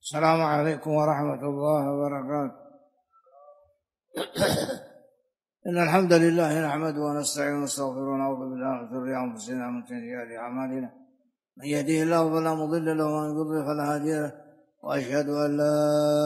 السلام عليكم ورحمة الله وبركاته. إن الحمد لله نحمده ونستعين ونستغفره ونعوذ بالله من شرور أنفسنا ومن سيئات أعمالنا، من يهده الله فلا مضل له ومن يضلل فلا هادي له، وأشهد أن لا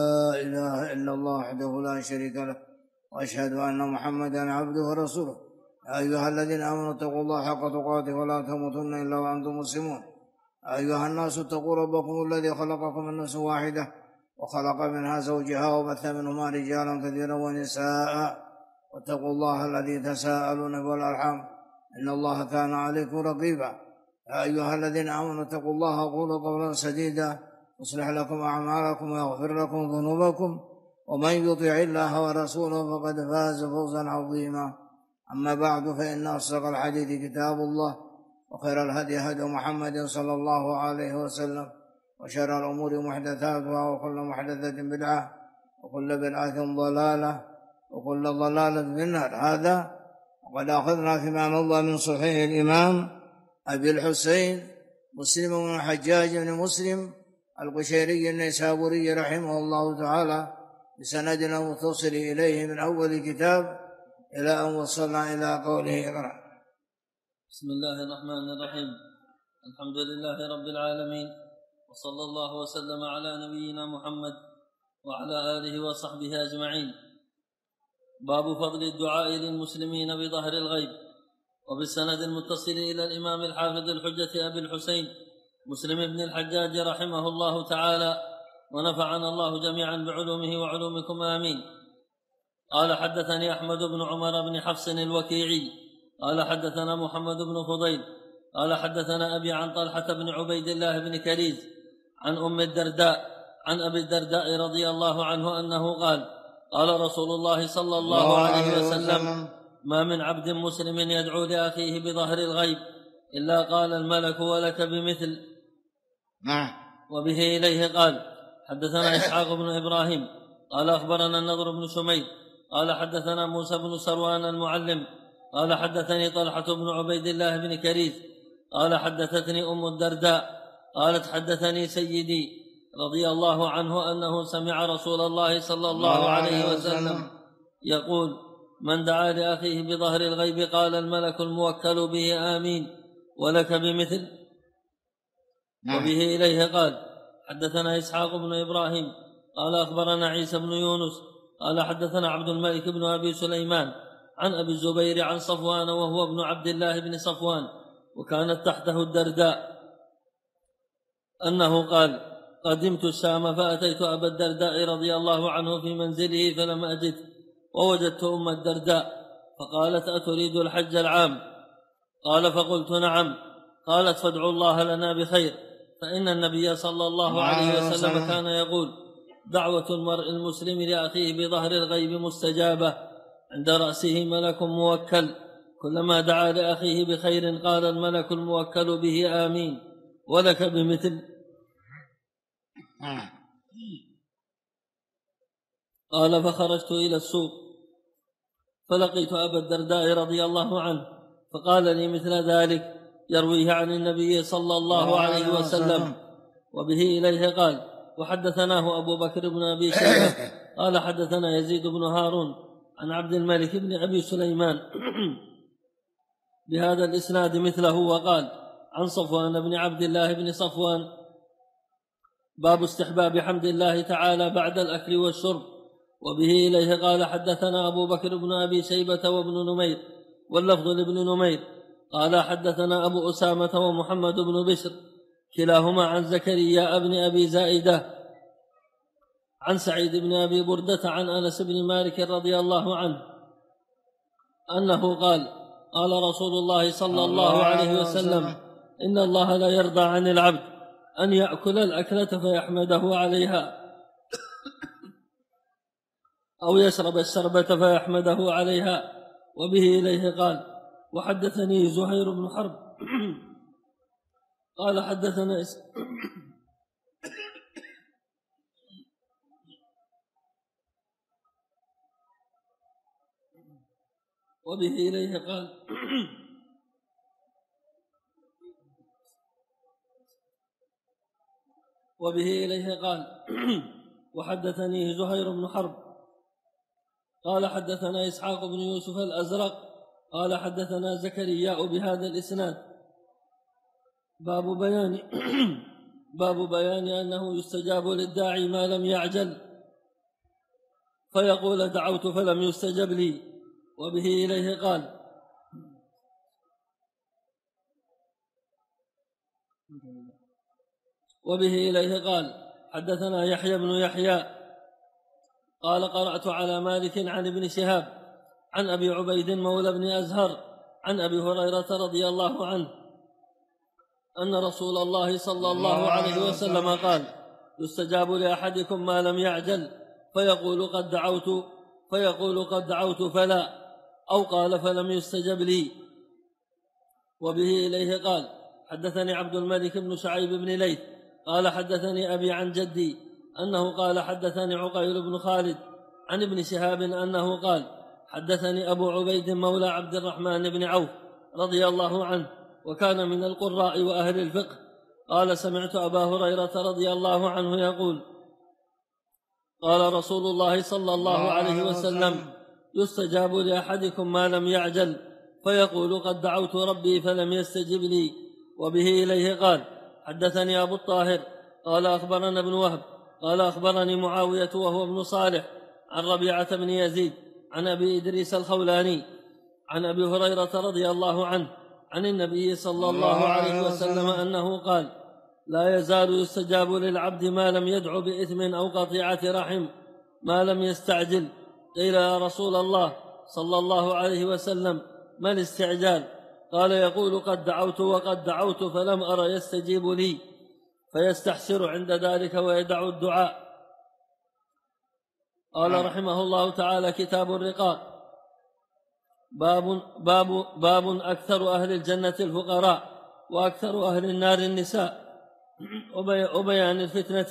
إله إلا الله وحده لا شريك له، وأشهد أن محمدا عبده ورسوله. يا أيها الذين آمنوا اتقوا الله حق تقاته ولا تموتن إلا وأنتم مسلمون. أيها الناس اتقوا ربكم الذي خلقكم من نفس واحدة وخلق منها زوجها وبث منهما رجالا كثيرا ونساء، واتقوا الله الذي تساءلون به والأرحام إن الله كان عليكم رقيبا. يا أيها الذين آمنوا اتقوا الله وقولوا قولا سديدا يصلح لكم أعمالكم ويغفر لكم ذنوبكم، ومن يطع الله ورسوله فقد فاز فوزا عظيما. أما بعد، فإن أصدق الحديث كتاب الله، وخير الهدي هدي محمد صلى الله عليه وسلم، وشر الأمور محدثاتها، وكل محدثة بدعة، وكل بدعة ضلالة، وكل ضلالة في النار. هذا وقد أخذنا فيما مضى من صحيح الإمام أبي الحسين مسلم بن الحجاج بن مسلم القشيري النيسابوري رحمه الله تعالى بسندنا متصل إليه من أول كتاب إلى أن وصلنا إلى قوله اقرأ. بسم الله الرحمن الرحيم. الحمد لله رب العالمين، وصلى الله وسلم على نبينا محمد وعلى آله وصحبه أجمعين. باب فضل الدعاء للمسلمين بظهر الغيب. وبالسند المتصل إلى الإمام الحافظ الحجة أبي الحسين مسلم بن الحجاج رحمه الله تعالى، ونفعنا الله جميعا بعلومه وعلومكم آمين. قال حدثني أحمد بن عمر بن حفص الوكيعي قال حدثنا محمد بن فضيل قال حدثنا أبي عن طلحة بن عبيد الله بن كريز عن أم الدرداء عن أبي الدرداء رضي الله عنه أنه قال قال رسول الله صلى الله عليه وسلم: ما من عبد مسلم يدعو لأخيه بظهر الغيب إلا قال الملك ولك بمثل. وبه إليه قال حدثنا إسحاق بن إبراهيم قال أخبرنا النضر بن شميل قال حدثنا موسى بن سروان المعلم قال حدثني طلحة بن عبيد الله بن كريز قال حدثتني أم الدرداء قالت حدثني سيدي رضي الله عنه أنه سمع رسول الله صلى الله عليه وسلم يقول: من دعا لأخيه بظهر الغيب قال الملك الموكل به آمين ولك بمثل. وبه إليه قال حدثنا إسحاق بن إبراهيم قال أخبرنا عيسى بن يونس قال حدثنا عبد الملك بن أبي سليمان عن أبي الزبير عن صفوان وهو ابن عبد الله بن صفوان وكانت تحته الدرداء أنه قال: قدمت الشام فأتيت أبا الدرداء رضي الله عنه في منزله فلم أجد، ووجدت أم الدرداء فقالت: أتريد الحج العام؟ قال: فقلت: نعم. قالت: فادعوا الله لنا بخير، فإن النبي صلى الله عليه وسلم كان يقول: دعوة المرء المسلم لأخيه بظهر الغيب مستجابة، عند رأسه ملك موكل، كلما دعا لأخيه بخير قال الملك الموكل به آمين ولك بمثل. قال: فخرجت إلى السوق فلقيت أبا الدرداء رضي الله عنه فقال لي مثل ذلك يرويه عن النبي صلى الله عليه وسلم. وبه إليه قال: وحدثناه أبو بكر بن أبي شيبة قال حدثنا يزيد بن هارون عن عبد الملك بن أبي سليمان بهذا الإسناد مثله، وقال: عن صفوان بن عبد الله بن صفوان. باب استحباب حمد الله تعالى بعد الأكل والشرب. وبه إليه قال حدثنا أبو بكر بن أبي شيبة وابن نمير واللفظ لابن نمير قال حدثنا أبو أسامة ومحمد بن بشر كلاهما عن زكريا بن أبي زائدة عن سعيد بن أبي بردة عن أنس بن مالك رضي الله عنه أنه قال: قال رسول الله صلى الله عليه وسلم: إن الله لا يرضى عن العبد أن يأكل الأكلة فيحمده عليها، أو يشرب الشربة فيحمده عليها. وبه إليه قال: وحدثني زهير بن حرب قال حدثنا وبه إليه قال وبه إليه قال وحدثني زهير بن حرب قال حدثنا إسحاق بن يوسف الأزرق قال حدثنا زكريا بهذا الإسناد. باب بيان أنه يستجاب للداعي ما لم يعجل فيقول دعوت فلم يستجب لي. وبه إليه قال حدثنا يحيى بن يحيى قال قرأت على مالك عن ابن شهاب عن أبي عبيد مولى بن أزهر عن أبي هريرة رضي الله عنه أن رسول الله صلى الله عليه وسلم قال يستجاب لأحدكم ما لم يعجل فيقول قد دعوت فلا، أو قال فلم يستجب لي. وبه إليه قال حدثني عبد الملك بن شعيب بن ليث قال حدثني أبي عن جدي أنه قال حدثني عقيل بن خالد عن ابن شهاب أنه قال حدثني أبو عبيد مولى عبد الرحمن بن عوف رضي الله عنه وكان من القراء وأهل الفقه قال سمعت أبا هريرة رضي الله عنه يقول قال رسول الله صلى الله عليه وسلم يستجاب لأحدكم ما لم يعجل فيقول قد دعوت ربي فلم يستجب لي. وبه إليه قال حدثني أبو الطاهر قال أخبرنا ابن وهب قال أخبرني معاوية وهو ابن صالح عن ربيعة بن يزيد عن أبي إدريس الخولاني عن أبي هريرة رضي الله عنه عن النبي صلى الله عليه وسلم أنه قال لا يزال يستجاب للعبد ما لم يدع بإثم أو قطيعة رحم ما لم يستعجل. قيل يا رسول الله صلى الله عليه وسلم ما الاستعجال؟ قال يقول قد دعوت وقد دعوت فلم أر يستجيب لي فيستحسر عند ذلك ويدع الدعاء. قال رحمه الله تعالى كتاب الرقاق. باب أكثر أهل الجنة الفقراء وأكثر أهل النار النساء وبيان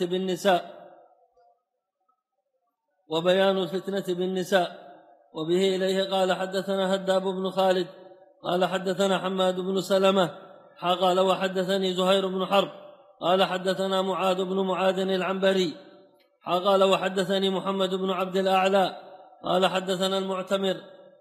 الفتنة بالنساء. وبه إليه قال حدثنا هداب بن خالد قال حدثنا حماد بن سلمة قال وحدثني زهير بن حرب قال حدثنا معاذ بن معاذ العنبري قال وحدثني محمد بن عبد الأعلى قال حدثنا المعتمر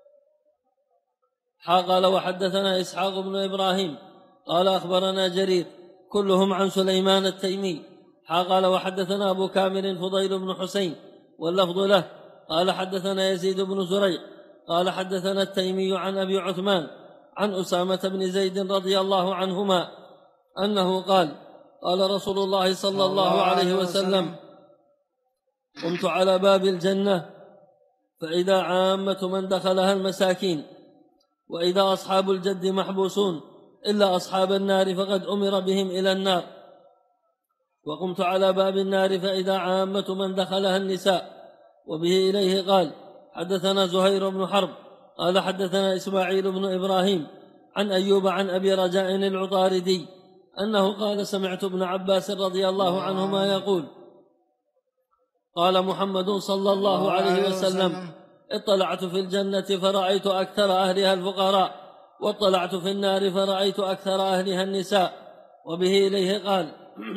قال وحدثنا إسحاق بن إبراهيم قال أخبرنا جرير كلهم عن سليمان التيمي قال وحدثنا أبو كامل فضيل بن حسين واللفظ له قال حدثنا يزيد بن زريع قال حدثنا التيمي عن أبي عثمان عن أسامة بن زيد رضي الله عنهما أنه قال قال رسول الله صلى الله عليه وسلم قمت على باب الجنة فإذا عامة من دخلها المساكين وإذا أصحاب الجد محبوسون إلا أصحاب النار فقد أمر بهم إلى النار. وقمت على باب النار فإذا عامة من دخلها النساء. وبه إليه قال حدثنا زهير بن حرب قال حدثنا إسماعيل بن إبراهيم عن أيوب عن أبي رجاء العطاردي أنه قال سمعت ابن عباس رضي الله عنهما يقول قال محمد صلى الله عليه وسلم اطلعت في الجنة فرأيت أكثر أهلها الفقراء واطلعت في النار فرأيت أكثر أهلها النساء. وبه إليه قال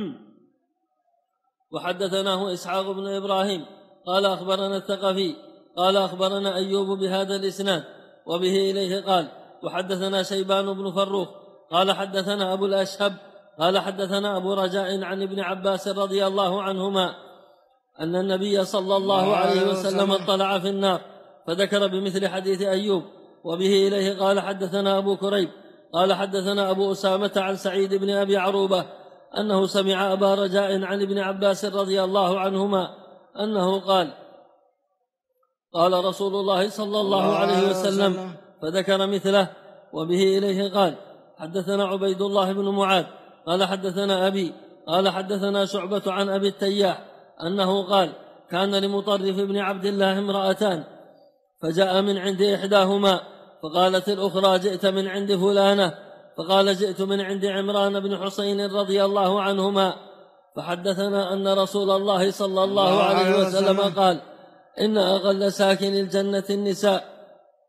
وحدثناه إسحاق بن إبراهيم قال أخبرنا الثقفي قال أخبرنا أيوب بهذا الإسناد. وبه إليه قال وحدثنا شيبان بن فروخ قال حدثنا أبو الأشهب قال حدثنا أبو رجاء عن ابن عباس رضي الله عنهما أن النبي صلى الله عليه وسلم اطلع في النار فذكر بمثل حديث أيوب. وبه إليه قال حدثنا أبو كريب قال حدثنا أبو أسامة عن سعيد بن أبي عروبة أنه سمع أبا رجاء عن ابن عباس رضي الله عنهما أنه قال قال رسول الله صلى الله عليه وسلم فذكر مثله. وبه إليه قال حدثنا عبيد الله بن معاذ قال حدثنا أبي قال حدثنا شعبة عن أبي التياح أنه قال كان لمطرف بن عبد الله امرأتان فجاء من عند إحداهما فقالت الأخرى جئت من عند فلانة فقال جئت من عند عمران بن حسين رضي الله عنهما فحدثنا أن رسول الله صلى الله عليه وسلم قال إن أقل ساكن الجنة النساء.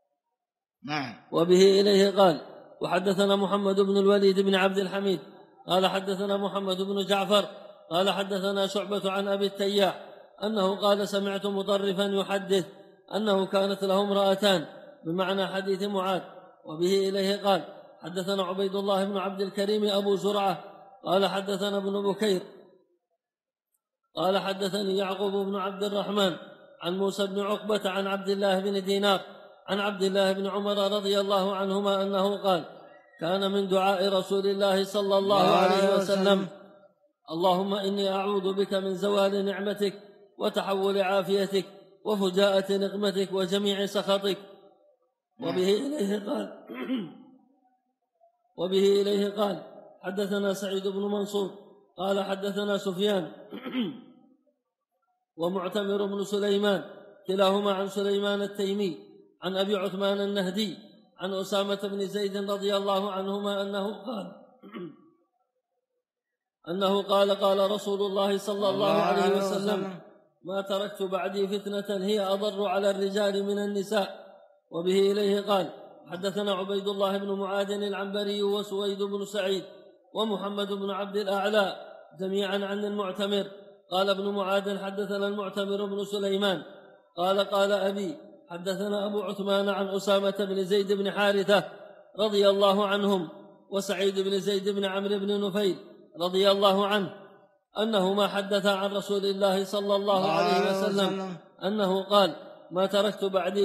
وبه إليه قال وحدثنا محمد بن الوليد بن عبد الحميد قال حدثنا محمد بن جعفر قال حدثنا شعبة عن أبي التياح أنه قال سمعت مطرفا يحدث أنه كانت له امرأتان بمعنى حديث معاذ. وبه إليه قال حدثنا عبيد الله بن عبد الكريم أبو زرعة قال حدثنا ابن بكير قال حدثني يعقوب بن عبد الرحمن عن موسى بن عقبة عن عبد الله بن دينار عن عبد الله بن عمر رضي الله عنهما أنه قال كان من دعاء رسول الله صلى الله عليه وسلم اللهم إني أعوذ بك من زوال نعمتك وتحول عافيتك وفجاءة نقمتك وجميع سخطك. وبه إليه قال حدثنا سعيد بن منصور قال حدثنا سفيان ومعتمر بن سليمان كلاهما عن سليمان التيمي عن أبي عثمان النهدي عن أسامة بن زيد رضي الله عنهما أنه قال قال رسول الله صلى الله عليه وسلم ما تركت بعدي فتنة هي أضر على الرجال من النساء. وبه إليه قال حدثنا عبيد الله بن معاذ العنبري وسويد بن سعيد ومحمد بن عبد الأعلى جميعا عن المعتمر قال ابن معاذ حدثنا المعتمر بن سليمان قال أبي حدثنا أبو عثمان عن أسامة بن زيد بن حارثة رضي الله عنهم وسعيد بن زيد بن عمرو بن نفيل رضي الله عنه أنهما حدثا عن رسول الله صلى الله عليه وسلم أنه قال ما تركت بعدي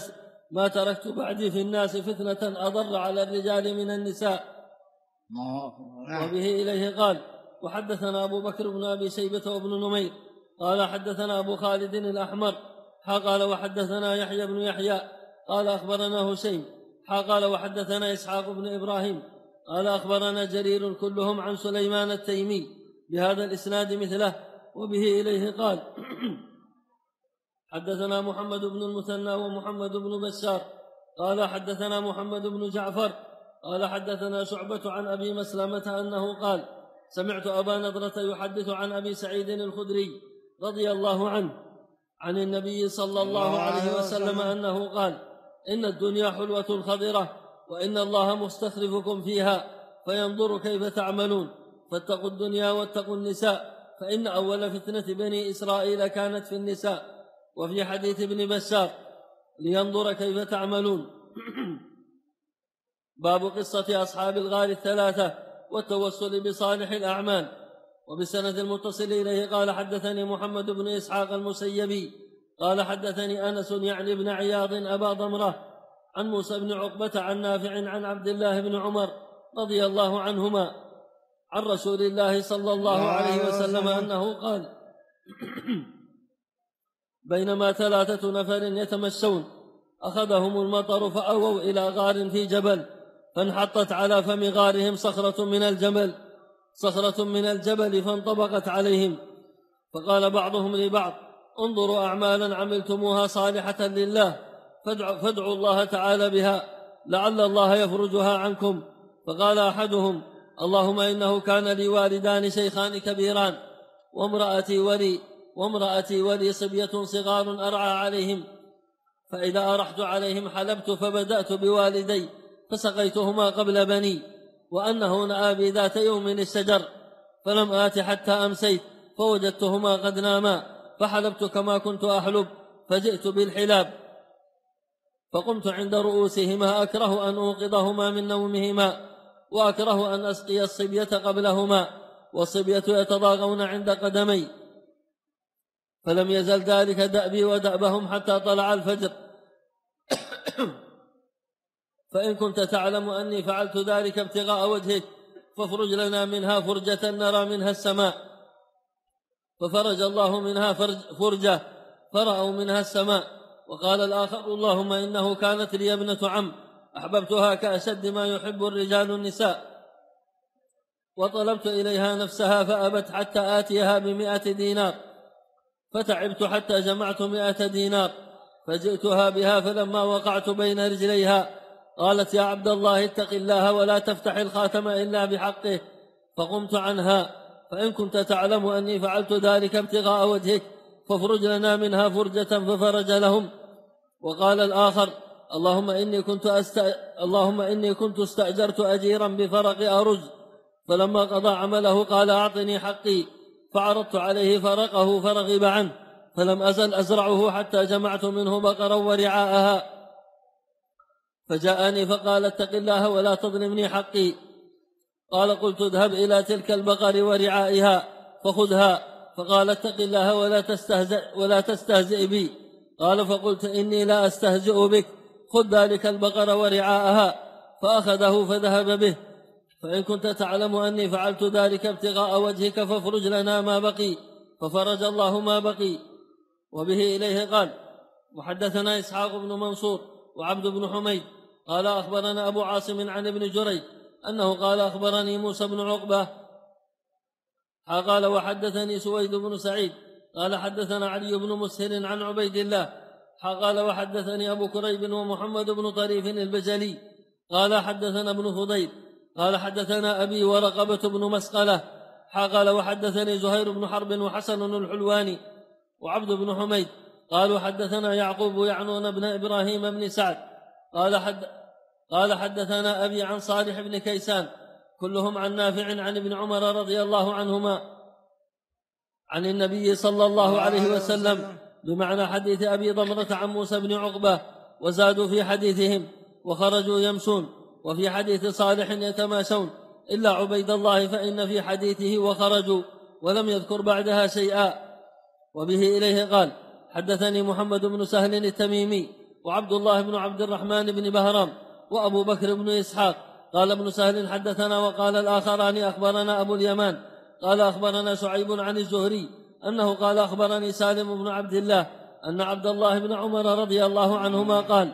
في الناس فتنة أضر على الرجال من النساء. وبه إليه قال وحدثنا أبو بكر بن أبي شيبة وابن نمير قال حدثنا أبو خالد الأحمر قال وحدثنا يحيى بن يحيى قال أخبرنا هشيم قال وحدثنا إسحاق بن إبراهيم قال أخبرنا جرير كلهم عن سليمان التيمي بهذا الإسناد مثله. وبه إليه قال حدثنا محمد بن المثنى ومحمد بن بشار قال حدثنا محمد بن جعفر قال حدثنا شعبة عن أبي مسلمة أنه قال سمعت أبا نضرة يحدث عن أبي سعيد الخدري رضي الله عنه عن النبي صلى الله عليه وسلم أنه قال إن الدنيا حلوة خضرة وإن الله مستخلفكم فيها فينظر كيف تعملون فاتقوا الدنيا واتقوا النساء فإن أول فتنة بني إسرائيل كانت في النساء. وفي حديث ابن بشار لينظر كيف تعملون. باب قصة أصحاب الغار الثلاثة والتوسل بصالح الأعمال. وبسند المتصل إليه قال حدثني محمد بن إسحاق المسيبي قال حدثني أنس يعني بن عياض أبا ضمرة عن موسى بن عقبة عن نافع عن عبد الله بن عمر رضي الله عنهما عن رسول الله صلى الله عليه وسلم أنه قال بينما 3 نفر يتمشون أخذهم المطر فأووا إلى غار في جبل فانحطت على فم غارهم صخرة من الجبل فانطبقت عليهم فقال بعضهم لبعض انظروا أعمالا عملتموها صالحة لله فادعوا الله تعالى بها لعل الله يفرجها عنكم. فقال أحدهم اللهم إنه كان لي والدان شيخان كبيران وامرأتي ولي صبية صغار أرعى عليهم فإذا أرحت عليهم حلبت فبدأت بوالدي فسقيتهما قبل بني وأنه نآبي ذات يوم الشجر فلم آت حتى أمسيت فوجدتهما قد ناما فحلبت كما كنت أحلب فجئت بالحلاب فقمت عند رؤوسهما أكره أن أوقظهما من نومهما وأكره أن أسقي الصبية قبلهما والصبية يتضاغون عند قدمي فلم يزل ذلك دأبي ودأبهم حتى طلع الفجر فإن كنت تعلم أني فعلت ذلك ابتغاء وجهك فافرج لنا منها فرجة نرى منها السماء ففرج الله منها فرجة فرأوا منها السماء. وقال الآخر اللهم إنه كانت لي ابنة عم أحببتها كأشد ما يحب الرجال النساء وطلبت إليها نفسها فأبت حتى آتيها ب100 دينار فتعبت حتى جمعت 100 دينار فجئتها بها فلما وقعت بين رجليها قالت يا عبد الله اتق الله ولا تفتح الخاتم إلا بحقه فقمت عنها فإن كنت تعلم أني فعلت ذلك ابتغاء وجهك فافرج لنا منها فرجة ففرج لهم. وقال الآخر اللهم إني كنت استأجرت أجيرا بفرق أرز فلما قضى عمله قال أعطني حقي فعرضت عليه فرقه فرغب عنه، فلم أزل أزرعه حتى جمعت منه بقرا ورعاءها. فجاءني فقال: اتق الله ولا تظلمني حقي. قال: قلت: اذهب إلى تلك البقر ورعائها فخذها. فقال: اتق الله ولا تستهزئ بي. قال: فقلت: إني لا أستهزئ بك، خذ ذلك البقر ورعاءها. فأخذه فذهب به. فإن كنت تعلم أني فعلت ذلك ابتغاء وجهك فافرج لنا ما بقي، ففرج الله ما بقي. وبه إليه قال: وحدثنا إسحاق بن منصور وعبد بن حميد قال: أخبرنا أبو عاصم عن ابن جريج أنه قال: أخبرني موسى بن عقبة قال: وحدثني سويد بن سعيد قال: حدثنا علي بن مسهر عن عبيد الله قال: وحدثني أبو كريب ومحمد بن طريف البجلي قال: حدثنا ابن فضيل قال: حدثنا أبي ورقبة بن مسقلة قال: وحدثني زهير بن حرب وحسن الحلواني وعبد بن حميد قالوا: حدثنا يعقوب يعنون بن إبراهيم بن سعد قال: حدثنا أبي عن صالح بن كيسان كلهم عن نافع عن ابن عمر رضي الله عنهما عن النبي صلى الله عليه وسلم بمعنى حديث أبي ضمرة عن موسى بن عقبة، وزادوا في حديثهم: وخرجوا يمشون، وفي حديث صالح يتماشون، إلا عبيد الله فإن في حديثه وخرجوا ولم يذكر بعدها شيئا. وبه إليه قال: حدثني محمد بن سهل التميمي وعبد الله بن عبد الرحمن بن بهرام وأبو بكر بن إسحاق قال ابن سهل: حدثنا. وقال الآخران: أخبرنا أبو اليمان قال: أخبرنا شعيب عن الزهري أنه قال: أخبرني سالم بن عبد الله أن عبد الله بن عمر رضي الله عنهما قال: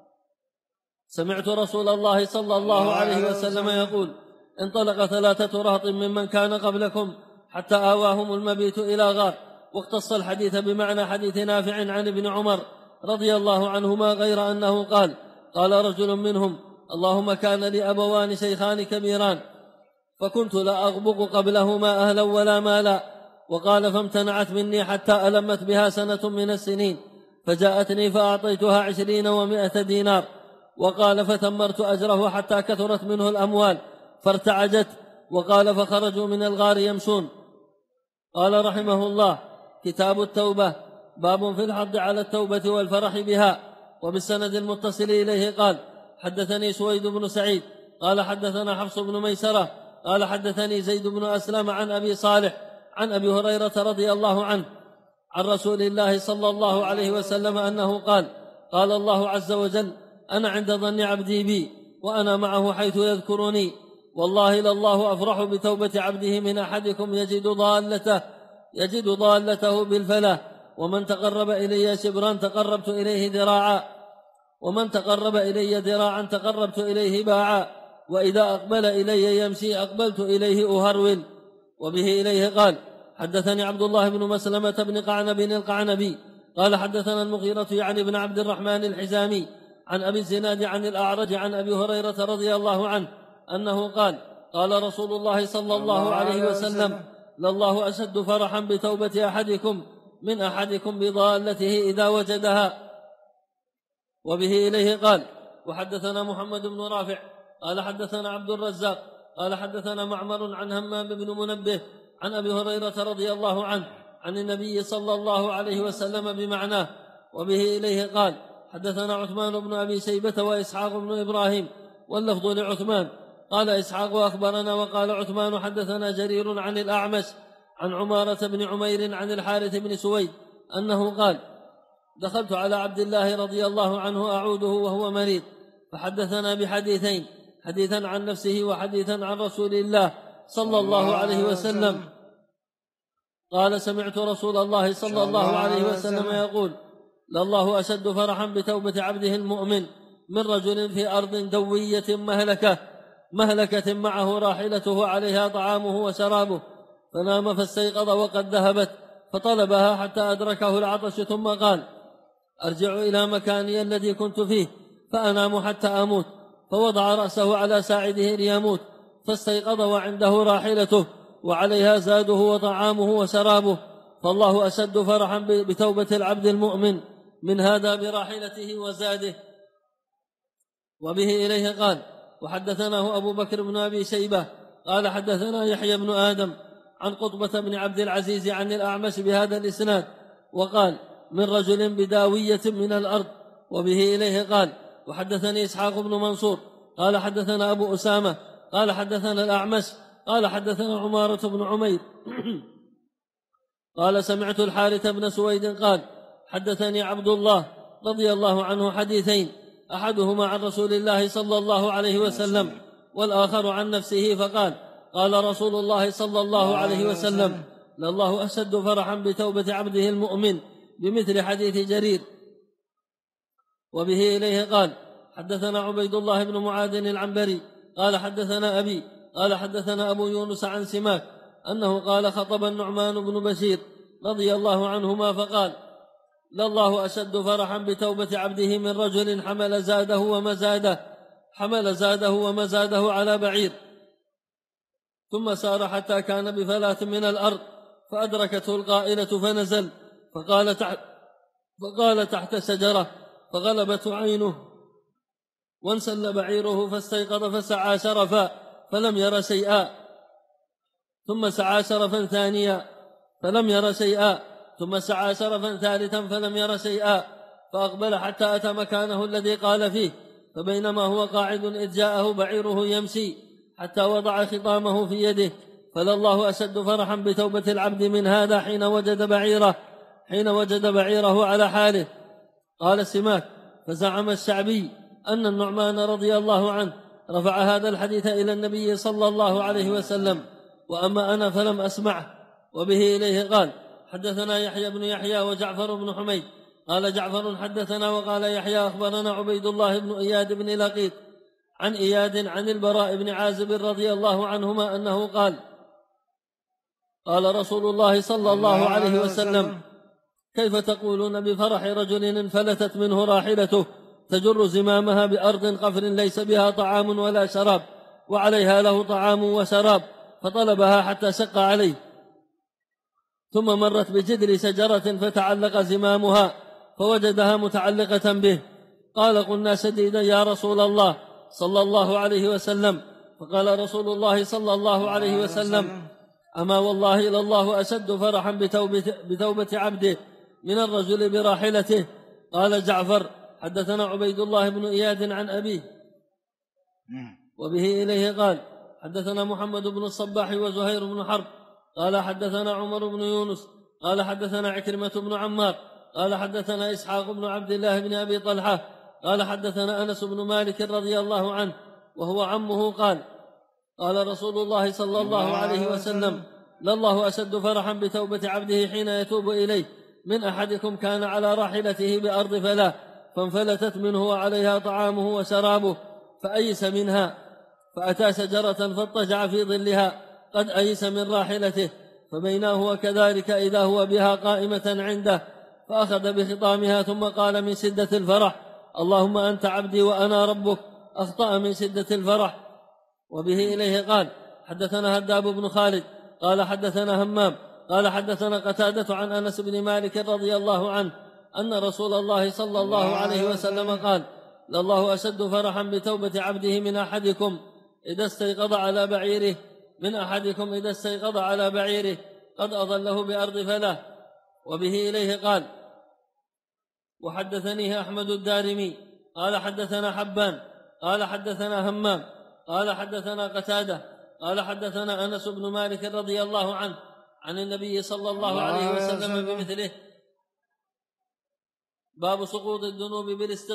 سمعت رسول الله صلى الله عليه وسلم يقول: انطلق 3 رهط ممن كان قبلكم حتى آواهم المبيت إلى غار. واختص الحديث بمعنى حديث نافع عن ابن عمر رضي الله عنهما، غير أنه قال رجل منهم: اللهم كان لي أبوان شيخان كبيران فكنت لا أغبق قبلهما أهلا ولا مالا. وقال: فامتنعت مني حتى ألمت بها سنة من السنين، فجاءتني فأعطيتها 20 و100 دينار. وقال: فتمرت أجره حتى كثرت منه الأموال فارتعجت. وقال: فخرجوا من الغار يمشون. قال رحمه الله: كتاب التوبة، باب في الحض على التوبة والفرح بها. وبالسند المتصل إليه قال: حدثني سويد بن سعيد قال: حدثنا حفص بن ميسرة قال: حدثني زيد بن أسلم عن أبي صالح عن أبي هريرة رضي الله عنه عن رسول الله صلى الله عليه وسلم أنه قال: قال الله عز وجل: أنا عند ظن عبدي بي وأنا معه حيث يذكرني. والله لله أفرح بتوبة عبده من أحدكم يجد ضالته بالفلاح. ومن تقرب إلي شبرا تقربت إليه ذراعا، ومن تقرب إلي ذراعا تقربت إليه باعا، وإذا أقبل إلي يمشي أقبلت إليه أهرول. وبه إليه قال: حدثني عبد الله بن مسلمة بن قعنب القعنبي قال: حدثنا المغيرة يعني بن عبد الرحمن الحزامي عن أبي الزناد عن الأعرج عن أبي هريرة رضي الله عنه أنه قال: قال رسول الله صلى الله عليه وسلم: لله أشد فرحا بتوبة أحدكم من أحدكم بضالته إذا وجدها. وبه إليه قال: وحدثنا محمد بن رافع قال: حدثنا عبد الرزاق قال: حدثنا معمر عن همام بن منبه عن أبي هريرة رضي الله عنه عن النبي صلى الله عليه وسلم بمعناه. وبه إليه قال: حدثنا عثمان بن أبي شيبة وإسحاق بن إبراهيم، واللفظ لعثمان. قال إسحاق: أخبرنا. وقال عثمان: حدثنا جرير عن الأعمش عن عمارة بن عمير عن الحارث بن سويد أنه قال: دخلت على عبد الله رضي الله عنه أعوده وهو مريض، فحدثنا بحديثين: حديثا عن نفسه وحديثا عن رسول الله صلى الله عليه وسلم. قال: سمعت رسول الله صلى الله عليه وسلم يقول: لله أشد فرحا بتوبة عبده المؤمن من رجل في أرض دوية مهلكة معه راحلته عليها طعامه وشرابه، فنام فاستيقظ وقد ذهبت، فطلبها حتى أدركه العطش، ثم قال: أرجع إلى مكاني الذي كنت فيه فأنام حتى أموت، فوضع رأسه على ساعده ليموت، فاستيقظ وعنده راحلته وعليها زاده وطعامه وشرابه، فالله أشد فرحا بتوبة العبد المؤمن من هذا براحلته وزاده. وبه إليه قال: وحدثناه أبو بكر بن أبي شيبة قال: حدثنا يحيى بن آدم عن قطبة بن عبد العزيز عن الأعمش بهذا الإسناد، وقال: من رجل بداوية من الأرض. وبه إليه قال: وحدثني إسحاق بن منصور قال حدثنا أبو أسامة قال حدثنا الأعمش قال حدثنا عمارة بن عمير قال: سمعت الحارث بن سويد قال: حدثني عبد الله رضي الله عنه حديثين، أحدهما عن رسول الله صلى الله عليه وسلم، والآخر عن نفسه، فقال: قال رسول الله صلى الله عليه وسلم: لله أشد فرحا بتوبة عبده المؤمن بمثل حديث جرير. وبه إليه قال: حدثنا عبيد الله بن معاذ العنبري قال حدثنا أبي قال حدثنا أبو يونس عن سماك أنه قال: خطب النعمان بن بشير رضي الله عنهما فقال: لله أشد فرحا بتوبة عبده من رجل حمل زاده ومزاده على بعير، ثم سار حتى كان بفلاة من الأرض، فأدركته القائلة فنزل، فقال تحت شجرة، فغلبته عينه وانسل بعيره، فاستيقظ فسعى شرفا فلم ير شيئا، ثم سعى شرفا ثانيا فلم ير شيئا، ثم سعى شرفا ثالثا فلم ير شيئا، فأقبل حتى أتى مكانه الذي قال فيه، فبينما هو قاعد إذ جاءه بعيره يمشي حتى وضع خطامه في يده، فلله أشد فرحا بتوبة العبد من هذا حين وجد بعيره على حاله. قال سماك: فزعم الشعبي أن النعمان رضي الله عنه رفع هذا الحديث إلى النبي صلى الله عليه وسلم، وأما أنا فلم أسمعه. وبه إليه قال: حدثنا يحيى بن يحيى وجعفر بن حميد قال جعفر حدثنا، وقال يحيى: أخبرنا عبيد الله بن إياد بن لقيط عن إياد عن البراء بن عازب رضي الله عنهما أنه قال: قال رسول الله صلى الله عليه وسلم: كيف تقولون بفرح رجل انفلتت منه راحلته تجر زمامها بأرض قفر ليس بها طعام ولا شراب، وعليها له طعام وشراب، فطلبها حتى شق عليه، ثم مرت بجدر شجرة فتعلق زمامها فوجدها متعلقة به. قال: قلنا: شديدا يا رسول الله صلى الله عليه وسلم. فقال رسول الله صلى الله عليه وسلم: أما والله لله أشد فرحا بتوبة عبده من الرجل براحلته. قال جعفر: حدثنا عبيد الله بن إياد عن أبيه. وبه إليه قال: حدثنا محمد بن الصباح وزهير بن حرب قال حدثنا عمر بن يونس قال حدثنا عكرمة بن عمار قال حدثنا إسحاق بن عبد الله بن أبي طلحة قال حدثنا أنس بن مالك رضي الله عنه وهو عمه قال: قال رسول الله صلى الله عليه وسلم: لله أشد فرحا بتوبة عبده حين يتوب إليه من أحدكم كان على راحلته بأرض فلاة فانفلتت منه وعليها طعامه وشرابه فأيس منها، فأتى شجرة فاضطجع في ظلها قد أيس من راحلته، فبينا هو كذلك إذا هو بها قائمة عنده، فأخذ بخطامها ثم قال من شدة الفرح: اللهم أنت عبدي وأنا ربك، أخطأ من شدة الفرح. وبه إليه قال: حدثنا هداب بن خالد قال حدثنا همام قال حدثنا قتادة عن أنس بن مالك رضي الله عنه أن رسول الله صلى الله عليه وسلم قال: لله أشد فرحا بتوبة عبده من أحدكم إذا استيقظ على بعيره قد أضله بأرض فلاة. وبه إليه قال: وحدثنيه أحمد الدارمي قال حدثنا حبان قال حدثنا همام قال حدثنا قتادة قال حدثنا أنس بن مالك رضي الله عنه عن النبي صلى الله عليه وسلم بمثله. باب سقوط الذنوب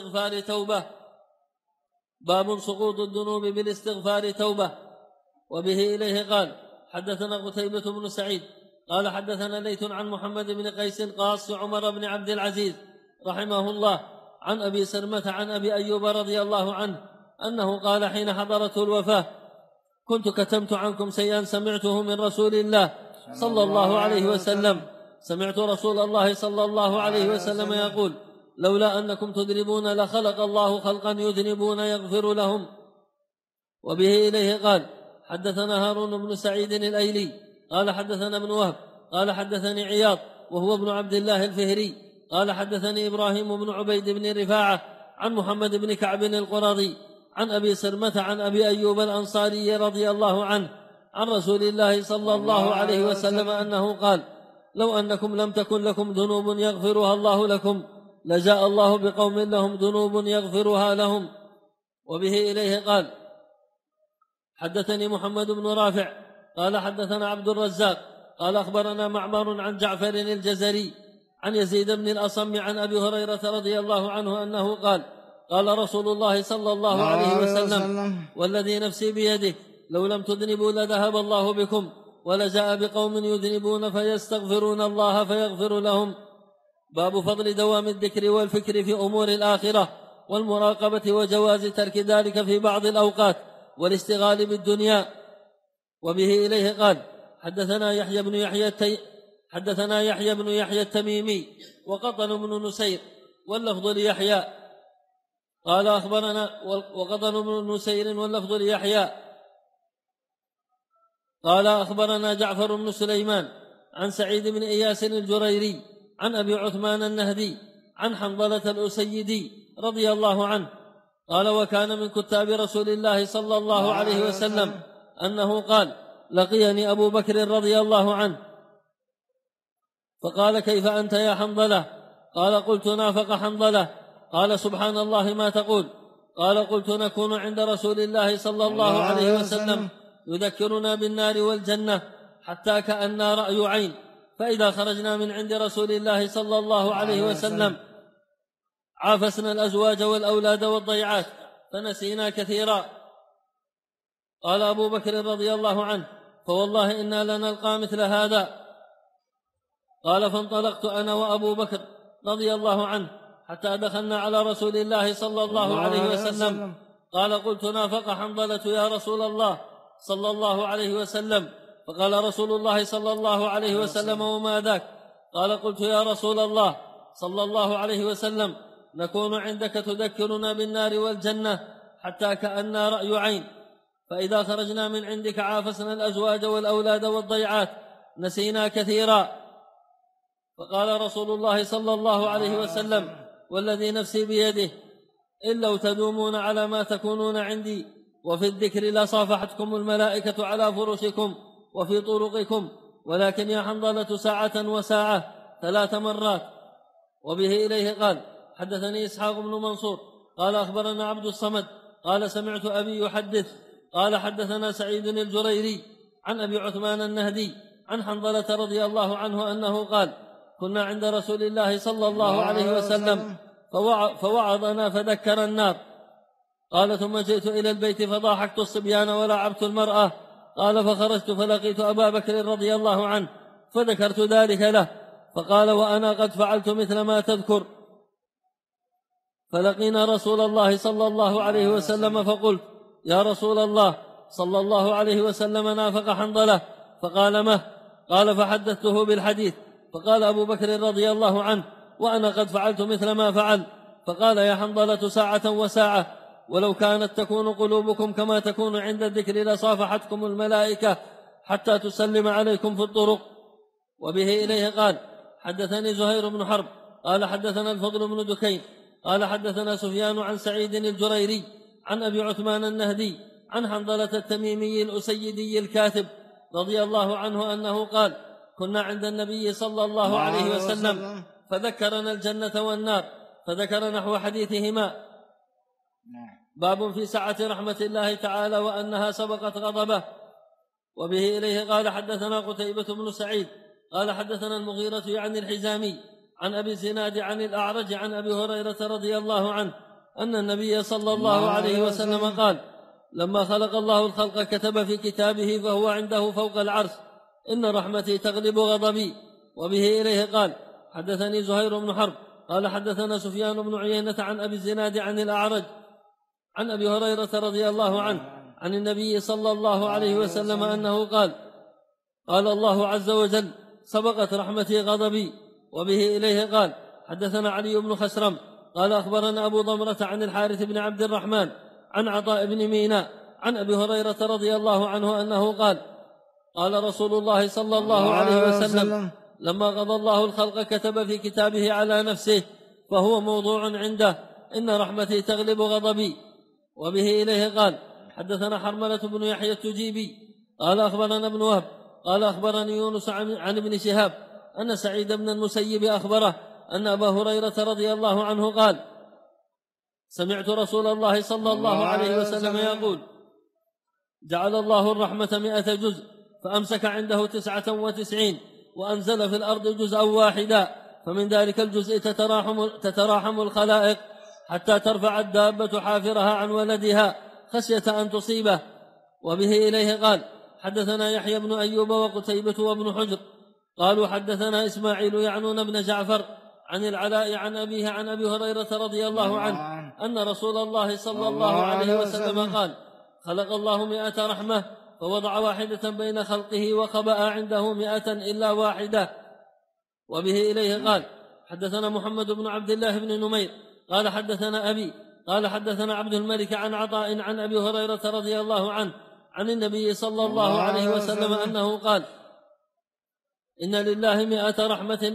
بالاستغفار توبة. وبه إليه قال: حدثنا قتيبة بن سعيد قال حدثنا ليث عن محمد بن قيس قاص عمر بن عبد العزيز رحمه الله عن أبي سرمة عن أبي أيوب رضي الله عنه أنه قال حين حضرته الوفاة: كنت كتمت عنكم شيئا سمعته من رسول الله صلى الله عليه وسلم. سمعت رسول الله صلى الله عليه وسلم يقول: لولا أنكم تذنبون لخلق الله خلقا يذنبون يغفر لهم. وبه إليه قال: حدثنا هارون بن سعيد الأيلي قال حدثنا ابن وهب قال حدثني عياض وهو ابن عبد الله الفهري قال حدثني إبراهيم بن عبيد بن رفاعة عن محمد بن كعب القرظي عن أبي سرمة عن أبي أيوب الأنصاري رضي الله عنه عن رسول الله صلى الله عليه وسلم أنه قال: لو أنكم لم تكن لكم ذنوب يغفرها الله لكم لجاء الله بقوم لهم ذنوب يغفرها لهم. وبه إليه قال: حدثني محمد بن رافع قال حدثنا عبد الرزاق قال أخبرنا معمر عن جعفر الجزري عن يزيد بن الأصم عن أبي هريرة رضي الله عنه أنه قال: قال رسول الله صلى الله عليه وسلم: والذي نفسي بيده لو لم تذنبوا لذهب الله بكم ولجاء بقوم يذنبون فيستغفرون الله فيغفر لهم. باب فضل دوام الذكر والفكر في أمور الآخرة والمراقبة وجواز ترك ذلك في بعض الأوقات والاشتغال بالدنيا. وبه إليه قال: حدثنا يحيى بن يحيى التميمي وقطن بن نسير واللفظ ليحيى قال أخبرنا وقطن بن نسير واللفظ ليحيى قال أخبرنا جعفر بن سليمان عن سعيد بن إياس الجريري عن أبي عثمان النهدي عن حنظلة الأسيدي رضي الله عنه قال: وكان من كتاب رسول الله صلى الله عليه وسلم أنه قال: لقيني أبو بكر رضي الله عنه فقال: كيف أنت يا حنظلة؟ قال: قلت: نافق حنظلة. قال: سبحان الله ما تقول؟ قال: قلت: نكون عند رسول الله صلى الله عليه وسلم يذكرنا بالنار والجنة حتى كأننا رأي عين، فإذا خرجنا من عند رسول الله صلى الله عليه وسلم عافسنا الأزواج والأولاد والضيعات فنسينا كثيرا. قال أبو بكر رضي الله عنه: فوالله إنا لنلقى مثل هذا. قال: فانطلقت أنا وأبو بكر رضي الله عنه حتى دخلنا على رسول الله صلى الله عليه وسلم. قال: قلت: نافق حنظلة يا رسول الله صلى الله عليه وسلم. فقال رسول الله صلى الله عليه وسلم: وما ذاك؟ قال: قلت: يا رسول الله صلى الله عليه وسلم، نكون عندك تذكرنا بالنار والجنة حتى كأننا رأي عين، فإذا خرجنا من عندك عافسنا الأزواج والأولاد والضيعات نسينا كثيرا. فقال رسول الله صلى الله عليه وسلم: والذي نفسي بيده إن لو تدومون على ما تكونون عندي وفي الذكر لصافحتكم الملائكة على فرشكم وفي طرقكم، ولكن يا حنظلة ساعة وساعة 3 مرات. وبه إليه قال: حدثني إسحاق بن منصور قال أخبرنا عبد الصمد قال: سمعت أبي يحدث قال: حدثنا سعيد الجريري عن أبي عثمان النهدي عن حنظلة رضي الله عنه أنه قال: كنا عند رسول الله صلى الله عليه وسلم فوعظنا فذكر النار. قال: ثم جئت إلى البيت فضاحكت الصبيان ولعبت المرأة. قال: فخرجت فلقيت أبا بكر رضي الله عنه فذكرت ذلك له، فقال: وأنا قد فعلت مثل ما تذكر. فلقينا رسول الله صلى الله عليه وسلم فقلت: يا رسول الله صلى الله عليه وسلم، نافق حنظلة. فقال: ما؟ قال: فحدثته بالحديث. فقال أبو بكر رضي الله عنه: وأنا قد فعلت مثل ما فعل. فقال: يا حنظلة ساعة وساعة، ولو كانت تكون قلوبكم كما تكون عند الذكر لصافحتكم الملائكة حتى تسلم عليكم في الطرق. وبه إليه قال: حدثني زهير بن حرب قال: حدثنا الفضل بن دكين قال: حدثنا سفيان عن سعيد الجريري عن أبي عثمان النهدي عن حنظلة التميمي الأسيدي الكاتب رضي الله عنه أنه قال: كنا عند النبي صلى الله عليه وسلم فذكرنا الجنة والنار، فذكر نحو حديثهما. باب في سعة رحمة الله تعالى وأنها سبقت غضبه. وبه إليه قال: حدثنا قتيبة بن سعيد قال: حدثنا المغيرة يعني الحزامي عن أبي الزناد عن الأعرج عن أبي هريرة رضي الله عنه أن النبي صلى الله عليه وسلم قال: لما خلق الله الخلق كتب في كتابه فهو عنده فوق العرش: إن رحمتي تغلب غضبي. وبه إليه قال: حدثني زهير بن حرب قال: حدثنا سفيان بن عيينة عن أبي الزناد عن الأعرج عن أبي هريرة رضي الله عنه عن النبي صلى الله عليه وسلم أنه قال: قال الله عز وجل: سبقت رحمتي غضبي. وبه إليه قال: حدثنا علي بن خسرم قال: أخبرنا أبو ضمرة عن الحارث بن عبد الرحمن عن عطاء بن ميناء عن أبي هريرة رضي الله عنه أنه قال: قال رسول الله صلى الله عليه وسلم: لما قضى الله الخلق كتب في كتابه على نفسه فهو موضوع عنده: إن رحمتي تغلب غضبي. وبه إليه قال: حدثنا حرملة بن يحيى التجيبي قال أخبرنا ابن وهب قال أخبرني يونس عن ابن شهاب أن سعيد بن المسيب أخبره أن أبا هريرة رضي الله عنه قال سمعت رسول الله صلى الله عليه وسلم يقول جعل الله الرحمة 100 جزء فأمسك عنده 99 وأنزل في الأرض جزءا واحدا فمن ذلك الجزء تتراحم الخلائق حتى ترفع الدابة حافرها عن ولدها خشية أن تصيبه. وبه إليه قال حدثنا يحيى بن أيوب وقتيبة وابن حجر قالوا حدثنا إسماعيل يعنون بن جعفر عن العلاء عن أبيه عن أبي هريرة رضي الله عنه أن رسول الله صلى الله عليه وسلم قال خلق الله 100 رحمة فوضع واحدة بين خلقه وخبأ عنده 100 إلا واحدة. وبه إليه قال حدثنا محمد بن عبد الله بن نمير قال حدثنا أبي قال حدثنا عبد الملك عن عطاء عن أبي هريرة رضي الله عنه عن النبي صلى الله عليه وسلم أنه قال إن لله 100 رحمة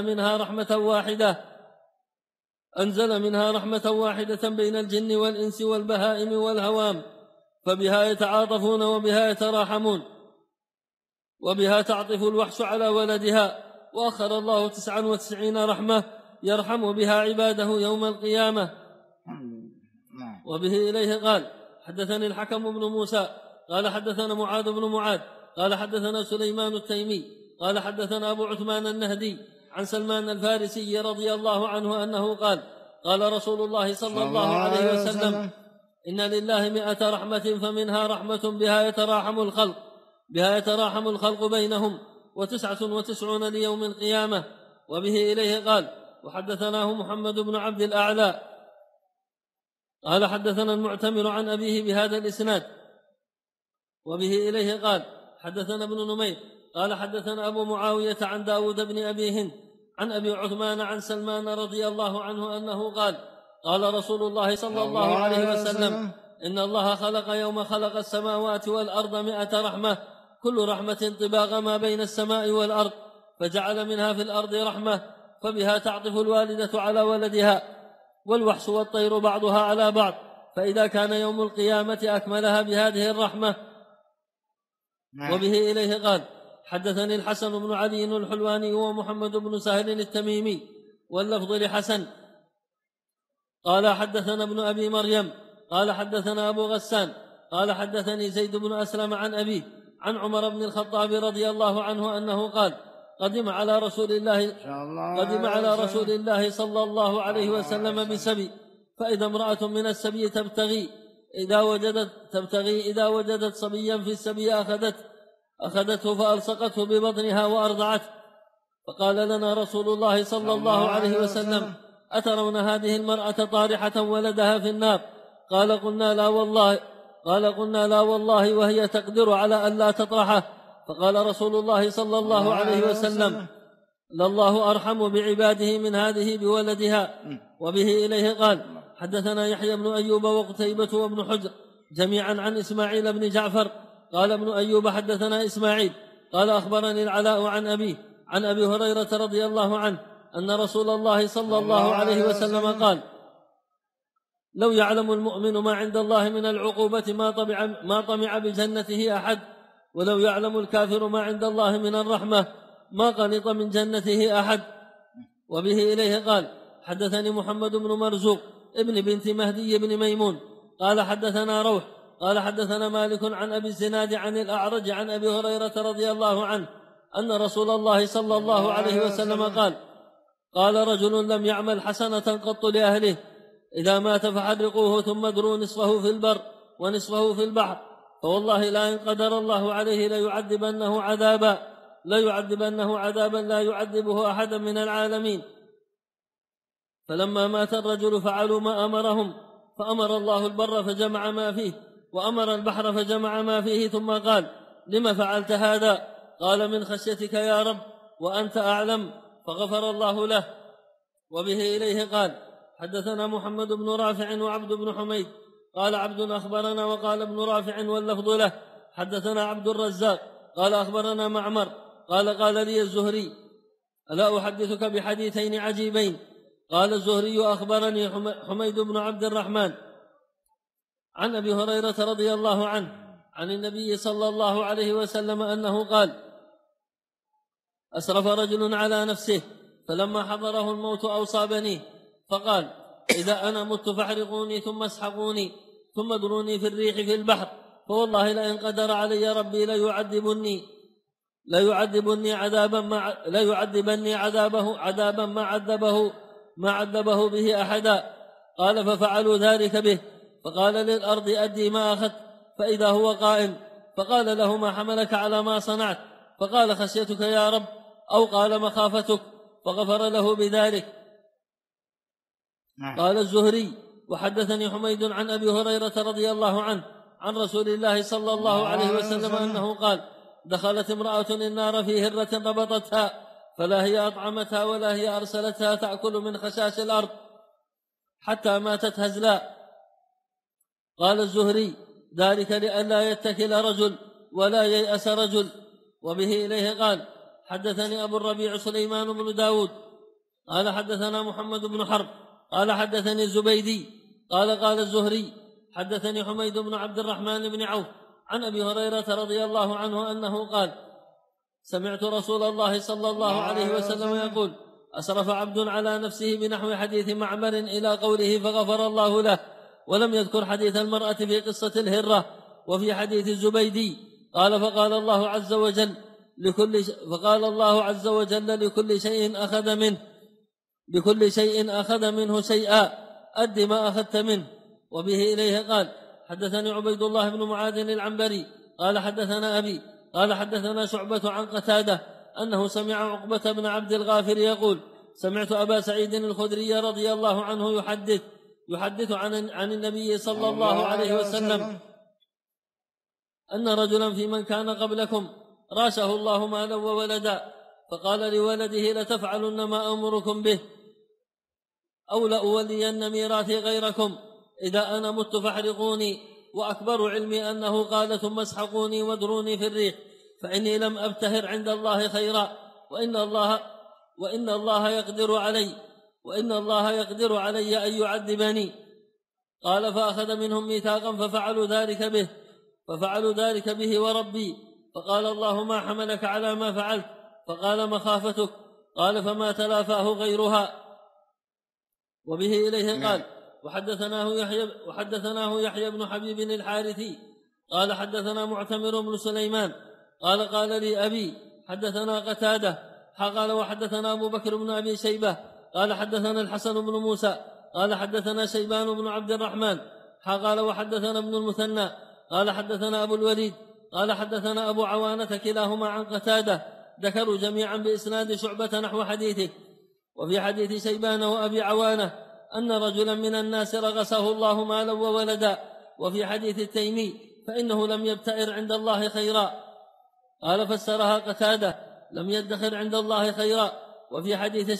أنزل منها رحمة واحدة بين الجن والإنس والبهائم والهوام فبها يتعاطفون وبها يتراحمون وبها تعطف الوحش على ولدها وأخر الله 99 رحمة يرحم بها عباده يوم القيامة. وبه إليه قال حدثني الحكم بن موسى قال حدثنا معاذ بن معاذ قال حدثنا سليمان التيمي قال حدثنا أبو عثمان النهدي عن سلمان الفارسي رضي الله عنه أنه قال قال رسول الله صلى الله عليه وسلم إن لله 100 رحمة فمنها رحمة بها يتراحم الخلق بينهم 99 ليوم القيامة. وبه إليه قال وحدثناه محمد بن عبد الأعلى قال حدثنا المعتمر عن أبيه بهذا الإسناد. وبه إليه قال حدثنا ابن نمير قال حدثنا أبو معاوية عن داود بن أبي هند عن أبي عثمان عن سلمان رضي الله عنه أنه قال قال رسول الله صلى الله عليه وسلم إن الله خلق يوم خلق السماوات والأرض 100 رحمة كل رحمة طباق ما بين السماء والأرض فجعل منها في الأرض رحمة فبها تعطف الوالدة على ولدها والوحش والطير بعضها على بعض فإذا كان يوم القيامة أكملها بهذه الرحمة. وبه إليه قال حدثني الحسن بن علي الحلواني ومحمد بن سهل التميمي واللفظ لحسن قال حدثنا ابن أبي مريم قال حدثنا أبو غسان قال حدثني زيد بن أسلم عن أبيه عن عمر بن الخطاب رضي الله عنه أنه قال قدم على رسول الله صلى الله عليه وسلم بسبي فإذا امرأة من السبي تبتغي إذا وجدت صبيا في السبي أخذته فألصقته ببطنها وأرضعته فقال لنا رسول الله صلى الله عليه وسلم أترون هذه المرأة طارحة ولدها في النار قال قلنا لا والله وهي تقدر على أن لا تطرحه فقال رسول الله صلى الله عليه وسلم لله أرحم بعباده من هذه بولدها. وبه إليه قال حدثنا يحيى بن أيوب وقتيبة وابن حجر جميعا عن إسماعيل بن جعفر قال ابن أيوب حدثنا إسماعيل قال أخبرني العلاء عن أبيه عن أبي هريرة رضي الله عنه أن رسول الله صلى الله عليه وسلم قال لو يعلم المؤمن ما عند الله من العقوبة ما طمع بجنته أحد ولو يعلم الكافر ما عند الله من الرحمة ما قنط من جنته أحد. وبه إليه قال حدثني محمد بن مرزوق ابن بنت مهدي بن ميمون قال حدثنا روح قال حدثنا مالك عن أبي الزناد عن الأعرج عن أبي هريرة رضي الله عنه أن رسول الله صلى الله عليه وسلم قال رجل لم يعمل حسنة قط لأهله إذا مات فحرقوه ثم ادروا نصفه في البر ونصفه في البحر فوالله لا إن قدر الله عليه ليعذبنه عذابا لا يعذبه أحدا من العالمين. فلما مات الرجل فعلوا ما أمرهم فأمر الله البر فجمع ما فيه وأمر البحر فجمع ما فيه ثم قال لم فعلت هذا قال من خشيتك يا رب وأنت أعلم فغفر الله له. وبه إليه قال حدثنا محمد بن رافع وعبد بن حميد قال عبد أخبرنا وقال ابن رافع واللفظ له حدثنا عبد الرزاق قال أخبرنا معمر قال لي الزهري ألا أحدثك بحديثين عجيبين قال الزهري أخبرني حميد بن عبد الرحمن عن أبي هريرة رضي الله عنه عن النبي صلى الله عليه وسلم أنه قال: أسرف رجل على نفسه فلما حضره الموت أوصى بنيه فقال: إذا أنا مت فاحرقوني ثم اسحقوني ثم ادروني في الريح في البحر، فوالله لئن قدر علي ربي ليعذبني عذابا ما عذبه به أحدا. قال: ففعلوا ذلك به، فقال للأرض: أدي ما أخذت، فإذا هو قائم، فقال له: ما حملك على ما صنعت؟ فقال: خشيتك يا رب، أو قال: مخافتك، فغفر له بذلك. قال الزهري: وحدثني حميد عن أبي هريرة رضي الله عنه عن رسول الله صلى الله عليه وسلم أنه قال: دخلت امرأة النار في هرة ربطتها، فلا هي أطعمتها ولا هي أرسلتها تأكل من خشاش الأرض حتى ماتت هزلا. قال الزهري: ذلك لئلا يتكل رجل ولا ييأس رجل. وبه إليه قال: حدثني أبو الربيع سليمان بن داود قال حدثنا محمد بن حرب قال حدثني الزبيدي قال الزهري: حدثني حميد بن عبد الرحمن بن عوف عن أبي هريرة رضي الله عنه أنه قال: سمعت رسول الله صلى الله عليه وسلم يقول: أسرف عبد على نفسه بنحو حديث معمر إلى قوله فغفر الله له، ولم يذكر حديث المرأة في قصة الهرة. وفي حديث الزبيدي قال: فقال الله عز وجل لكل شيء أخذ منه شيئا، أد ما أخذت منه. وبه إليه قال: حدثني عبيد الله بن معاذ العنبري قال حدثنا أبي قال حدثنا شعبة عن قتادة أنه سمع عقبة بن عبد الغافر يقول: سمعت أبا سعيد الخدري رضي الله عنه يحدث عن النبي صلى الله عليه وسلم أن رجلا في من كان قبلكم راشه الله مالا وولدا، فقال لولده: لتفعلن ما أمركم به أو لأولين ميراثي غيركم، إذا أنا مت فاحرقوني. وأكبر علمي أنه قال: ثم اسحقوني وادروني في الريح، فإني لم أبتهر عند الله خيرا، وإن الله يقدر علي أن يعذبني. قال: فأخذ منهم ميثاقا ففعلوا ذلك به وربي. فقال الله: ما حملك على ما فعلت؟ فقال: مخافتك. قال: فما تلافاه غيرها. وبه إليه قال: وحدثناه يحيى بن حبيب الحارثي قال حدثنا معتمر بن سليمان قال لي أبي حدثنا قتادة قال: وحدثنا أبو بكر بن أبي شيبة قال حدثنا الحسن بن موسى قال حدثنا شيبان بن عبد الرحمن قال: وحدثنا ابن المثنى قال حدثنا أبو الوليد قال حدثنا أبو عوانة كلاهما عن قتادة، ذكروا جميعا بإسناد شعبة نحو حديثه. وفي حديث شيبان وأبي عوانة أن رجلا من الناس رغسه الله مالا وولدا. وفي حديث التيمي: فإنه لم يبتئر عند الله خيرا. قال: فسرها قتادة: لم يدخر عند الله خيرا. وفي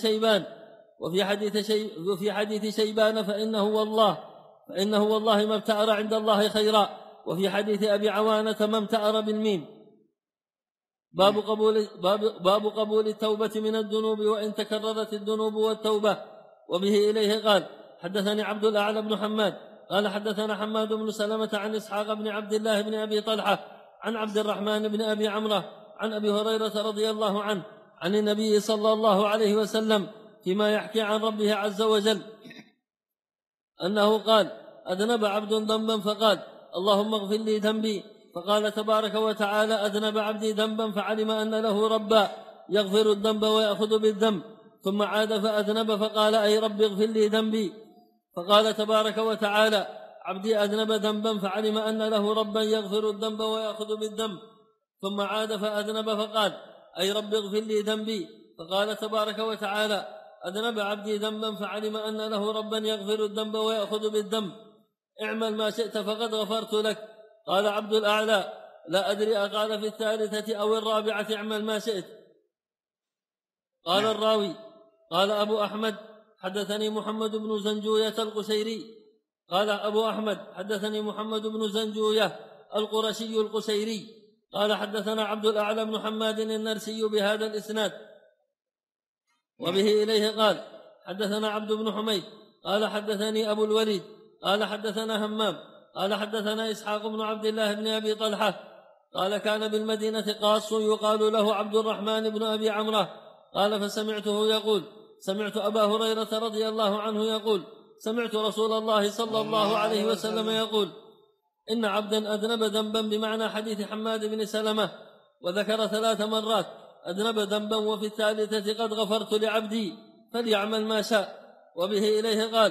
حديث شيبان: فإنه والله ما ابتأر عند الله خيرا. وفي حديث أبي عوانة: ما ابتأر بالميم. باب قبول التوبة من الذنوب وإن تكررت الذنوب والتوبة. وبه إليه قال: حدثني عبد الأعلى بن حماد قال حدثنا حماد بن سلمة عن إسحاق بن عبد الله بن أبي طلحة عن عبد الرحمن بن أبي عمرة عن أبي هريرة رضي الله عنه عن النبي صلى الله عليه وسلم فيما يحكي عن ربه عز وجل أنه قال: أذنب عبد ذنبا فقال: اللهم اغفر لي ذنبي، فقال تبارك وتعالى: أذنب عبدي ذنبا فعلم أن له ربا يغفر الذنب ويأخذ بالذنب، ثم عاد فأذنب فقال: أي رب اغفر لي ذنبي، فقال تبارك وتعالى: عبدي أذنب ذنبا فعلم أن له ربا يغفر الذنب ويأخذ بالذنب، ثم عاد فأذنب فقال: أي رب اغفر لي ذنبي، فقال تبارك وتعالى: أذنب عبدي ذنبا فعلم أن له ربا يغفر الذنب ويأخذ بالذنب، اعمل ما شئت فقد غفرت لك. قال عبد الأعلى: لا أدري أقال في الثالثة أو الرابعة: اعمل ما شئت. قال الراوي: قال أبو أحمد: حدثني محمد بن زنجوية القشيري قال أبو أحمد: حدثني محمد بن زنجوية القرشي القشيري قال حدثنا عبد الأعلى بن حماد النرسي بهذا الإسناد. وبه إليه قال: حدثنا عبد بن حميد قال حدثني أبو الوليد قال حدثنا همام قال حدثنا إسحاق بن عبد الله بن أبي طلحة قال كان بالمدينة قاص يقال له عبد الرحمن بن أبي عمرة قال فسمعته يقول سمعت أبا هريرة رضي الله عنه يقول سمعت رسول الله صلى الله عليه وسلم يقول إن عبدا أذنب ذنبا بمعنى حديث حماد بن سلمة وذكر 3 مرات أذنب ذنبا وفي الثالثة قد غفرت لعبدي فليعمل ما شاء. وبه إليه قال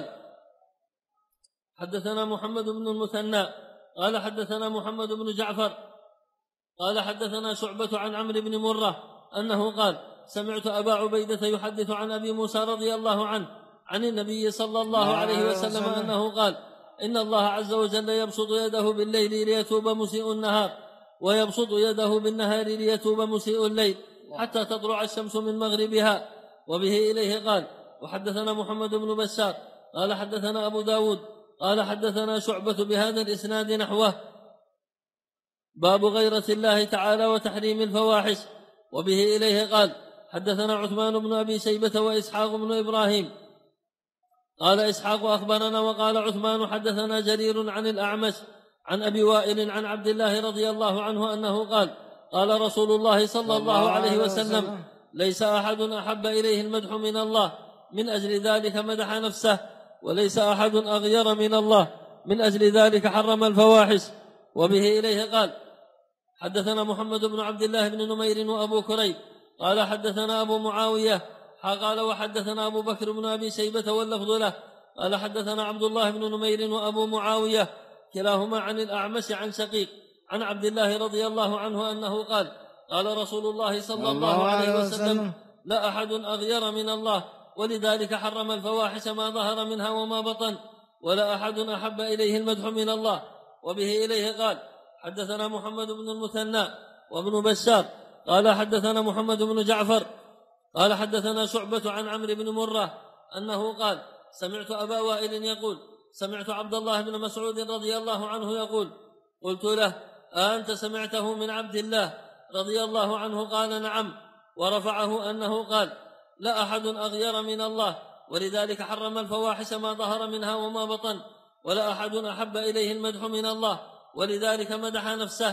حدثنا محمد بن المثنى قال حدثنا محمد بن جعفر قال حدثنا شعبة عن عمرو بن مرة أنه قال سمعت أبا عبيدة يحدث عن أبي موسى رضي الله عنه عن النبي صلى الله عليه وسلم أنه قال إن الله عز وجل يبسط يده بالليل ليتوب مسيء النهار ويبسط يده بالنهار ليتوب مسيء الليل حتى تطلع الشمس من مغربها. وبه إليه قال وحدثنا محمد بن بشار قال حدثنا أبو داود قال حدثنا شعبة بهذا الإسناد نحوه باب غيرة الله تعالى وتحريم الفواحش. وبه إليه قال حدثنا عثمان بن أبي شيبة وإسحاق بن إبراهيم قال إسحاق أخبرنا وقال عثمان حدثنا جرير عن الأعمش عن أبي وائل عن عبد الله رضي الله عنه أنه قال قال رسول الله صلى الله عليه وسلم ليس أحد أحب إليه المدح من الله من أجل ذلك مدح نفسه وليس أحد أغير من الله من أجل ذلك حرم الفواحش. وبه إليه قال حدثنا محمد بن عبد الله بن نمير وأبو كريب قال حدثنا أبو معاوية قال وحدثنا أبو بكر بن أبي شيبة واللفظ له قال حدثنا عبد الله بن نمير وأبو معاوية كلاهما عن الأعمش عن شقيق عن عبد الله رضي الله عنه أنه قال قال رسول الله صلى الله عليه وسلم لا أحد أغير من الله ولذلك حرم الفواحش ما ظهر منها وما بطن ولا أحد أحب إليه المدح من الله. وبه إليه قال حدثنا محمد بن المثنى وابن بشار قال حدثنا محمد بن جعفر قال حدثنا شعبة عن عمرو بن مرة أنه قال سمعت أبا وائل يقول سمعت عبد الله بن مسعود رضي الله عنه يقول قلت له أنت سمعته من عبد الله رضي الله عنه قال نعم ورفعه أنه قال لا أحد أغير من الله ولذلك حرم الفواحش ما ظهر منها وما بطن ولا أحد أحب إليه المدح من الله ولذلك مدح نفسه.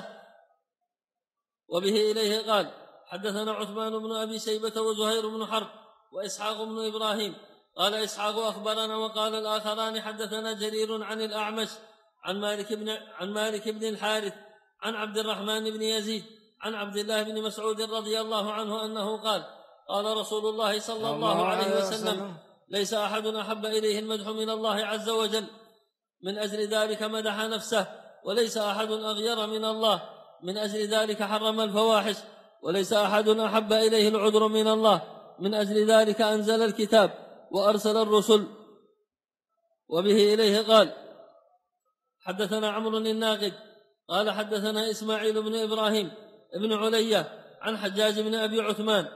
وبه إليه قال حدثنا عثمان بن أبي شيبة وزهير بن حرب وإسحاق بن إبراهيم قال إسحاق أخبرنا وقال الآخران حدثنا جرير عن الأعمش عن مالك بن الحارث عن عبد الرحمن بن يزيد عن عبد الله بن مسعود رضي الله عنه أنه قال قال رسول الله صلى الله عليه وسلم ليس أحد أحب إليه المدح من الله عز وجل من أجل ذلك مدح نفسه وليس أحد أغير من الله من أجل ذلك حرم الفواحش وليس أحد أحب إليه العذر من الله من أجل ذلك أنزل الكتاب وأرسل الرسل. وبه إليه قال حدثنا عمرو الناقد قال حدثنا إسماعيل بن إبراهيم ابن علية عن حجاج بن أبي عثمان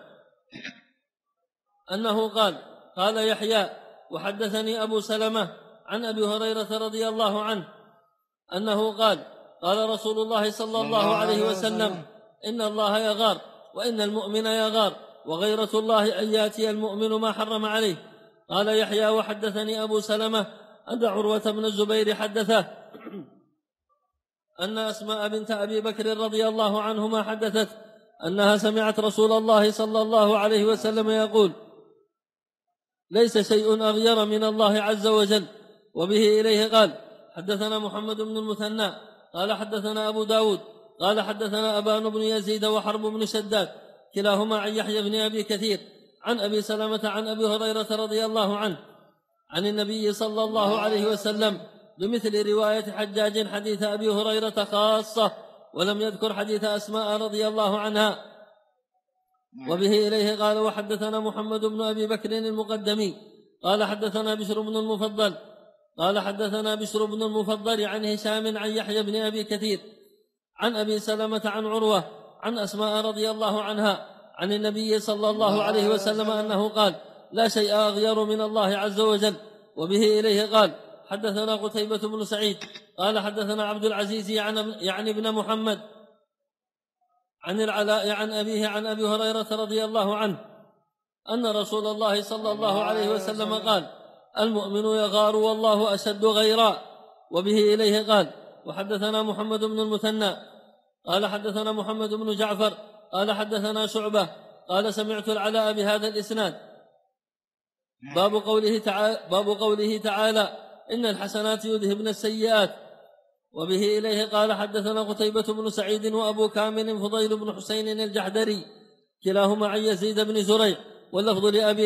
أنه قال يحيى وحدثني أبو سلمة عن أبي هريرة رضي الله عنه أنه قال رسول الله صلى الله عليه وسلم إن الله يغار وإن المؤمن يغار وغيرة الله أن يأتي المؤمن ما حرم عليه. قال يحيى وحدثني أبو سلمة أن عروة بن الزبير حدثه أن أسماء بنت أبي بكر رضي الله عنهما حدثت أنها سمعت رسول الله صلى الله عليه وسلم يقول ليس شيء أغير من الله عز وجل. وبه إليه قال حدثنا محمد بن المثنى قال حدثنا أبو داود قال حدثنا أبان بن يزيد وحرب بن شداد كلاهما عن يحيى بن أبي كثير عن أبي سلمة عن أبي هريرة رضي الله عنه عن النبي صلى الله عليه وسلم بمثل رواية حجاج حديث أبي هريرة خاصة ولم يذكر حديث أسماء رضي الله عنها. وبه إليه قال وحدثنا محمد بن أبي بكر المقدمي قال حدثنا بشر بن المفضل قال حدثنا بشر بن المفضل عن هشام عن يحيى بن أبي كثير عن أبي سلمة عن عروة عن أسماء رضي الله عنها عن النبي صلى الله عليه وسلم أنه قال لا شيء أغير من الله عز وجل. وبه إليه قال حدثنا قتيبة بن سعيد قال حدثنا عبد العزيز يعني ابن محمد عن العلاء عن أبيه عن أبي هريرة رضي الله عنه أن رسول الله صلى الله عليه وسلم قال المؤمن يغار والله أشد غيرا. وبه إليه قال وحدثنا محمد بن المثنى قال حدثنا محمد بن جعفر قال حدثنا شعبة قال سمعت العلاء بهذا الإسناد. باب قوله تعالى إن الحسنات يذهبن السيئات. وبه إليه قال حدثنا قتيبة بن سعيد وأبو كامل فضيل بن حسين الجحدري كلاهما عن يزيد بن زريع واللفظ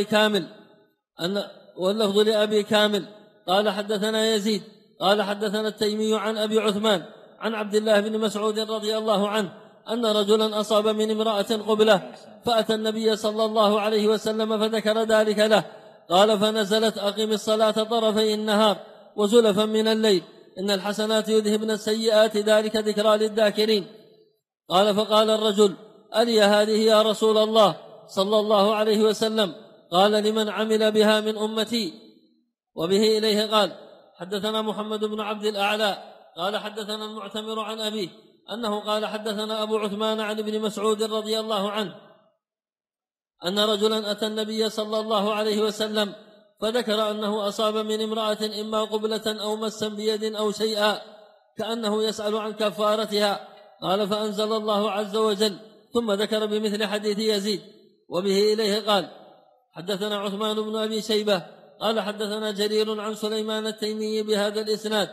لأبي كامل قال حدثنا يزيد قال حدثنا التيمي عن أبي عثمان عن عبد الله بن مسعود رضي الله عنه أن رجلا أصاب من امرأة قبلة فأتى النبي صلى الله عليه وسلم فذكر ذلك له قال فنزلت أقم الصلاة طرفي النهار وزلفا من الليل إن الحسنات يذهبن السيئات ذلك ذكرى للذاكرين. قال فقال الرجل ألي هذه يا رسول الله صلى الله عليه وسلم؟ قال لمن عمل بها من أمتي. وبه إليه قال حدثنا محمد بن عبد الأعلى قال حدثنا المعتمر عن أبيه أنه قال حدثنا أبو عثمان عن ابن مسعود رضي الله عنه أن رجلا أتى النبي صلى الله عليه وسلم فذكر أنه أصاب من امرأة إما قبلة أو مسا بيد أو شيئا كأنه يسأل عن كفارتها. قال فأنزل الله عز وجل ثم ذكر بمثل حديث يزيد. وبه إليه قال حدثنا عثمان بن أبي شيبة قال حدثنا جرير عن سليمان التيمي بهذا الإسناد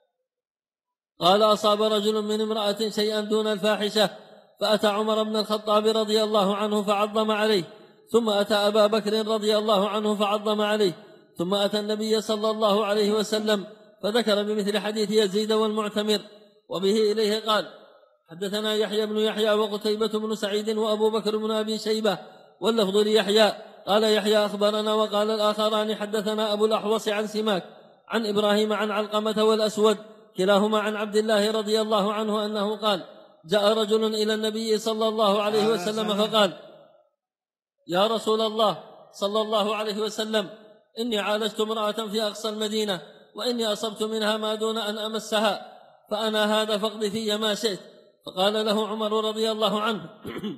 قال أصاب رجل من امرأة شيئا دون الفاحشة فأتى عمر بن الخطاب رضي الله عنه فعظم عليه ثم أتى أبا بكر رضي الله عنه فعظم عليه ثم أتى النبي صلى الله عليه وسلم فذكر بمثل حديث يزيد والمعتمر. وبه إليه قال حدثنا يحيى بن يحيى وقتيبة بن سعيد وأبو بكر بن أبي شيبة واللفظ ليحيى قال يحيى أخبرنا وقال الآخران حدثنا أبو الأحوص عن سماك عن إبراهيم عن علقمة والأسود كلاهما عن عبد الله رضي الله عنه أنه قال جاء رجل إلى النبي صلى الله عليه وسلم فقال يا رسول الله صلى الله عليه وسلم إني عالجت امرأة في أقصى المدينة وإني أصبت منها ما دون أن أمسها فأنا هذا فاقض في ما شئت. فقال له عمر رضي الله عنه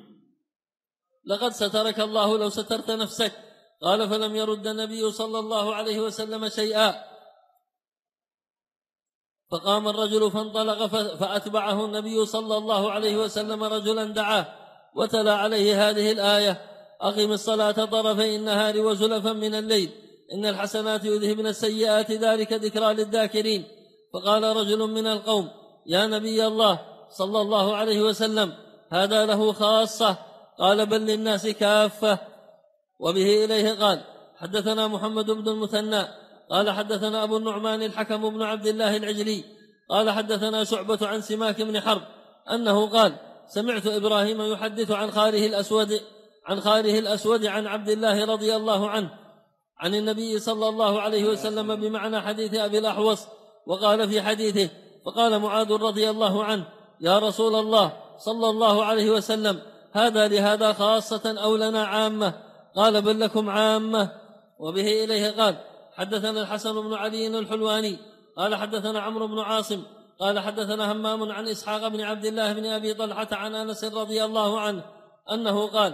لقد سترك الله لو سترت نفسك. قال فلم يرد النبي صلى الله عليه وسلم شيئا. فقام الرجل فانطلق فأتبعه النبي صلى الله عليه وسلم رجلا دعاه وتلا عليه هذه الآية أقم الصلاة طرفي النهار وزلفا من الليل إن الحسنات يذهبن السيئات ذلك ذكرى للذاكرين. فقال رجل من القوم يا نبي الله صلى الله عليه وسلم هذا له خاصة. قال بل للناس كافة. وبه إليه قال حدثنا محمد بن المثنى قال حدثنا أبو النعمان الحكم بن عبد الله العجلي قال حدثنا شعبة عن سماك بن حرب أنه قال سمعت إبراهيم يحدث عن خاله الأسود عن عبد الله رضي الله عنه عن النبي صلى الله عليه وسلم بمعنى حديث أبي الأحوص. وقال في حديثه فقال معاذ رضي الله عنه يا رسول الله صلى الله عليه وسلم هذا لهذا خاصة أو لنا عامة؟ قال بل لكم عامة. وبه إليه قال حدثنا الحسن بن علي الحلواني قال حدثنا عمرو بن عاصم قال حدثنا همام عن إسحاق بن عبد الله بن أبي طلحة عن أنس رضي الله عنه أنه قال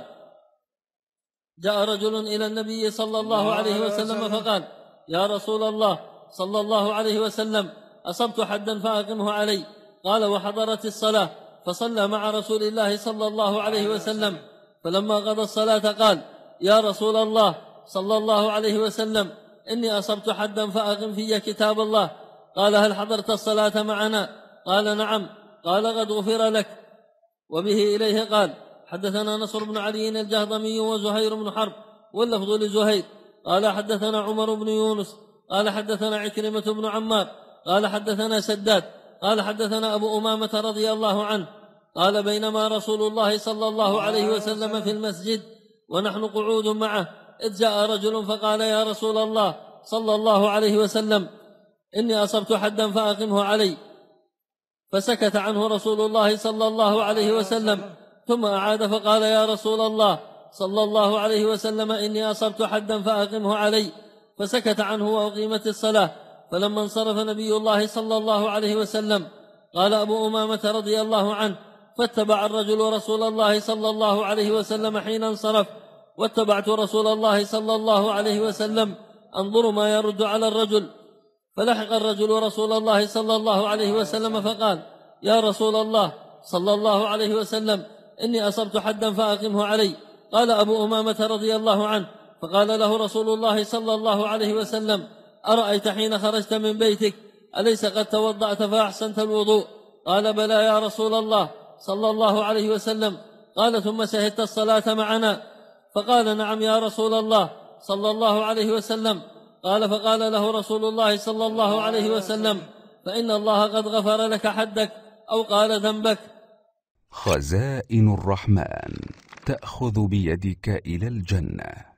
جاء رجل إلى النبي صلى الله عليه وسلم فقال يا رسول الله صلى الله عليه وسلم أصبت حدا فأقمه علي. قال وحضرت الصلاة فصلى مع رسول الله صلى الله عليه وسلم فلما قضى الصلاة قال يا رسول الله صلى الله عليه وسلم إني أصبت حدا فأقم في كتاب الله. قال هل حضرت الصلاة معنا؟ قال نعم. قال قد غفر لك. وبه إليه قال حدثنا نصر بن علي الجهضمي وزهير بن حرب واللفظ لزهير قال حدثنا عمر بن يونس قال حدثنا عكرمة بن عمار قال حدثنا سداد قال حدثنا أبو أمامة رضي الله عنه قال بينما رسول الله صلى الله عليه وسلم في المسجد ونحن قعود معه إذ جاء رجل فقال يا رسول الله صلى الله عليه وسلم إني أصبت حدا فأقمه علي. فسكت عنه رسول الله صلى الله عليه وسلم ثم أعاد فقال يا رسول الله صلى الله عليه وسلم إني أصبت حدا فأقمه علي. فسكت عنه وأقيمت الصلاة. فلما انصرف نبي الله صلى الله عليه وسلم قال أبو أمامة رضي الله عنه فاتبع الرجل رسول الله صلى الله عليه وسلم حين انصرف واتبعت رسول الله صلى الله عليه وسلم أنظر ما يرد على الرجل فلحق الرجل رسول الله صلى الله عليه وسلم فقال: يا رسول الله صلى الله عليه وسلم، إني أصبت حدا فأقمه علي. قال أبو أمامة رضي الله عنه: فقال له رسول الله صلى الله عليه وسلم: أرأيت حين خرجت من بيتك أليس قد توضأت فأحسنت الوضوء؟ قال: بلى يا رسول الله صلى الله عليه وسلم. قال: ثم شهدت الصلاة معنا؟ فقال: نعم يا رسول الله صلى الله عليه وسلم. قال: فقال له رسول الله صلى الله عليه وسلم: فإن الله قد غفر لك حدك، أو قال ذنبك. خزائن الرحمن تأخذ بيدك إلى الجنة.